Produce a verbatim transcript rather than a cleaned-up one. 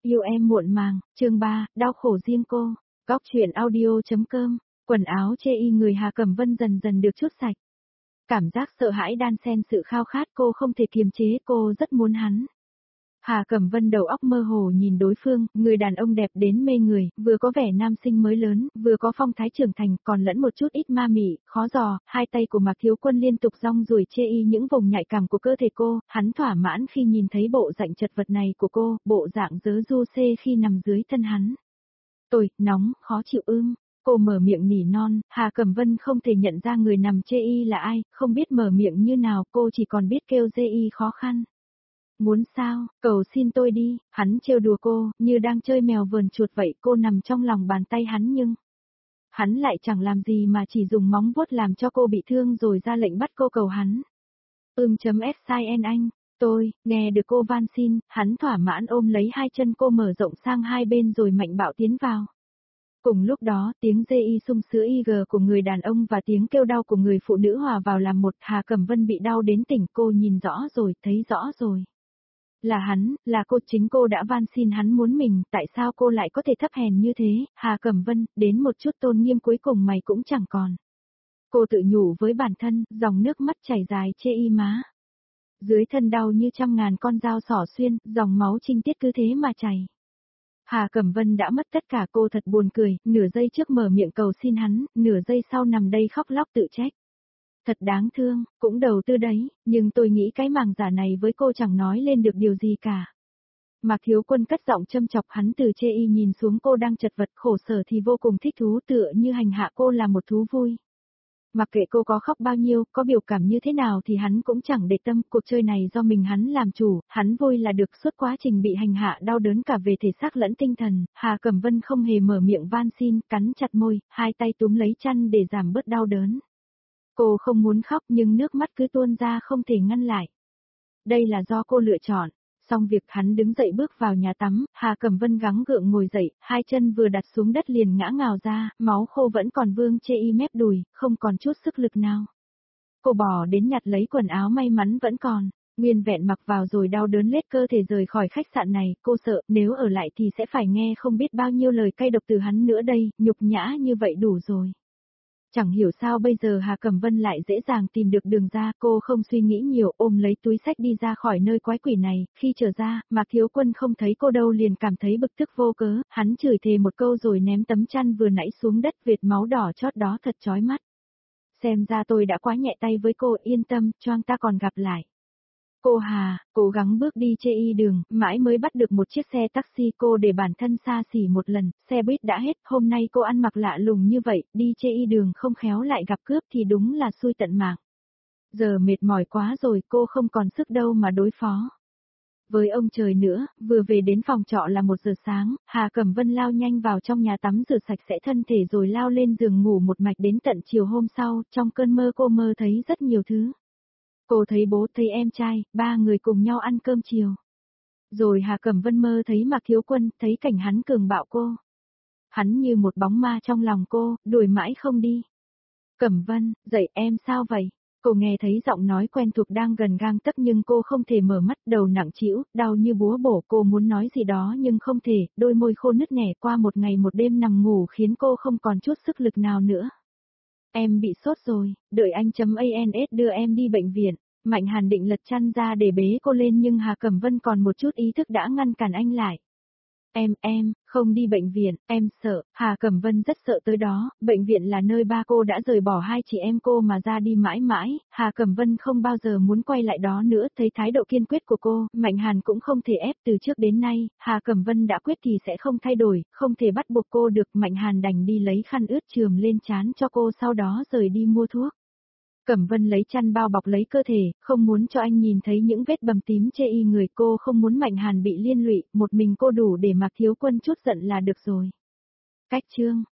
Yêu em muộn màng, chương ba, đau khổ riêng cô. Góc truyện audio.com, quần áo chê y người Hà Cẩm Vân dần dần được chút sạch. Cảm giác sợ hãi đan xen sự khao khát cô không thể kiềm chế, cô rất muốn hắn. Hà Cẩm Vân đầu óc mơ hồ nhìn đối phương, người đàn ông đẹp đến mê người, vừa có vẻ nam sinh mới lớn, vừa có phong thái trưởng thành, còn lẫn một chút ít ma mị, khó dò, hai tay của Mạc Thiếu Quân liên tục rong ruổi chê y những vùng nhạy cảm của cơ thể cô, hắn thỏa mãn khi nhìn thấy bộ dạng chật vật này của cô, bộ dạng dớ du xê khi nằm dưới thân hắn. Tồi, nóng, khó chịu ưm. Cô mở miệng nỉ non, Hà Cẩm Vân không thể nhận ra người nằm chê y là ai, không biết mở miệng như nào, cô chỉ còn biết kêu dê y khó khăn. Muốn sao, cầu xin tôi đi, hắn trêu đùa cô, như đang chơi mèo vờn chuột vậy, cô nằm trong lòng bàn tay hắn nhưng... Hắn lại chẳng làm gì mà chỉ dùng móng vuốt làm cho cô bị thương rồi ra lệnh bắt cô cầu hắn. Ưm chấm S sai en anh, tôi, nghe được cô van xin, hắn thỏa mãn ôm lấy hai chân cô mở rộng sang hai bên rồi mạnh bạo tiến vào. Cùng lúc đó, tiếng dê y sung sữa i giê của người đàn ông và tiếng kêu đau của người phụ nữ hòa vào làm một. Hà Cẩm Vân bị đau đến tỉnh, cô nhìn rõ rồi, thấy rõ rồi. Là hắn, là cô, chính cô đã van xin hắn muốn mình, tại sao cô lại có thể thấp hèn như thế, Hà Cẩm Vân, đến một chút tôn nghiêm cuối cùng mày cũng chẳng còn. Cô tự nhủ với bản thân, dòng nước mắt chảy dài chê y má. Dưới thân đau như trăm ngàn con dao xỏ xuyên, dòng máu trinh tiết cứ thế mà chảy. Hà Cẩm Vân đã mất tất cả, cô thật buồn cười, nửa giây trước mở miệng cầu xin hắn, nửa giây sau nằm đây khóc lóc tự trách. Thật đáng thương, cũng đầu tư đấy, nhưng tôi nghĩ cái màng giả này với cô chẳng nói lên được điều gì cả. Mạc Thiếu Quân cất giọng châm chọc, hắn từ chê y nhìn xuống cô đang chật vật khổ sở thì vô cùng thích thú, tựa như hành hạ cô là một thú vui. Mặc kệ cô có khóc bao nhiêu, có biểu cảm như thế nào thì hắn cũng chẳng để tâm, cuộc chơi này do mình hắn làm chủ, hắn vui là được. Suốt quá trình bị hành hạ đau đớn cả về thể xác lẫn tinh thần, Hà Cẩm Vân không hề mở miệng van xin, cắn chặt môi, hai tay túm lấy chăn để giảm bớt đau đớn. Cô không muốn khóc nhưng nước mắt cứ tuôn ra không thể ngăn lại. Đây là do cô lựa chọn. Xong việc hắn đứng dậy bước vào nhà tắm, Hà Cẩm Vân gắng gượng ngồi dậy, hai chân vừa đặt xuống đất liền ngã ngào ra, máu khô vẫn còn vương chê y mép đùi, không còn chút sức lực nào. Cô bỏ đến nhặt lấy quần áo may mắn vẫn còn, nguyên vẹn mặc vào rồi đau đớn lết cơ thể rời khỏi khách sạn này, cô sợ nếu ở lại thì sẽ phải nghe không biết bao nhiêu lời cay độc từ hắn nữa đây, nhục nhã như vậy đủ rồi. Chẳng hiểu sao bây giờ Hà Cẩm Vân lại dễ dàng tìm được đường ra, cô không suy nghĩ nhiều, ôm lấy túi xách đi ra khỏi nơi quái quỷ này, khi trở ra, Mạc Thiếu Quân không thấy cô đâu liền cảm thấy bực tức vô cớ, hắn chửi thề một câu rồi ném tấm chăn vừa nãy xuống đất, vệt máu đỏ chót đó thật chói mắt. Xem ra tôi đã quá nhẹ tay với cô, yên tâm, choang ta còn gặp lại. Cô Hà, cố gắng bước đi chê y đường, mãi mới bắt được một chiếc xe taxi, cô để bản thân xa xỉ một lần, xe buýt đã hết, hôm nay cô ăn mặc lạ lùng như vậy, đi chê y đường không khéo lại gặp cướp thì đúng là xui tận mạng. Giờ mệt mỏi quá rồi, cô không còn sức đâu mà đối phó. Với ông trời nữa, vừa về đến phòng trọ là một giờ sáng, Hà Cẩm Vân lao nhanh vào trong nhà tắm rửa sạch sẽ thân thể rồi lao lên giường ngủ một mạch đến tận chiều hôm sau, trong cơn mơ cô mơ thấy rất nhiều thứ. Cô thấy bố, thấy em trai, ba người cùng nhau ăn cơm chiều. Rồi Hà Cẩm Vân mơ thấy Mạc Thiếu Quân, thấy cảnh hắn cường bạo cô. Hắn như một bóng ma trong lòng cô, đuổi mãi không đi. Cẩm Vân, dậy em sao vậy? Cô nghe thấy giọng nói quen thuộc đang gần gang tấc nhưng cô không thể mở mắt, đầu nặng trĩu, đau như búa bổ, cô muốn nói gì đó nhưng không thể, đôi môi khô nứt nẻ qua một ngày một đêm nằm ngủ khiến cô không còn chút sức lực nào nữa. Em bị sốt rồi, đợi anh chấm ans đưa em đi bệnh viện. Mạnh Hàn định lật chăn ra để bế cô lên nhưng Hà Cẩm Vân còn một chút ý thức đã ngăn cản anh lại. Em, em, không đi bệnh viện, em sợ, Hà Cẩm Vân rất sợ tới đó, bệnh viện là nơi ba cô đã rời bỏ hai chị em cô mà ra đi mãi mãi, Hà Cẩm Vân không bao giờ muốn quay lại đó nữa, thấy thái độ kiên quyết của cô, Mạnh Hàn cũng không thể ép, từ trước đến nay, Hà Cẩm Vân đã quyết thì sẽ không thay đổi, không thể bắt buộc cô được, Mạnh Hàn đành đi lấy khăn ướt chườm lên trán cho cô sau đó rời đi mua thuốc. Cẩm Vân lấy chăn bao bọc lấy cơ thể, không muốn cho anh nhìn thấy những vết bầm tím chê y người, cô không muốn Mạnh Hàn bị liên lụy, một mình cô đủ để Mạc Thiếu Quân chút giận là được rồi. Cách chương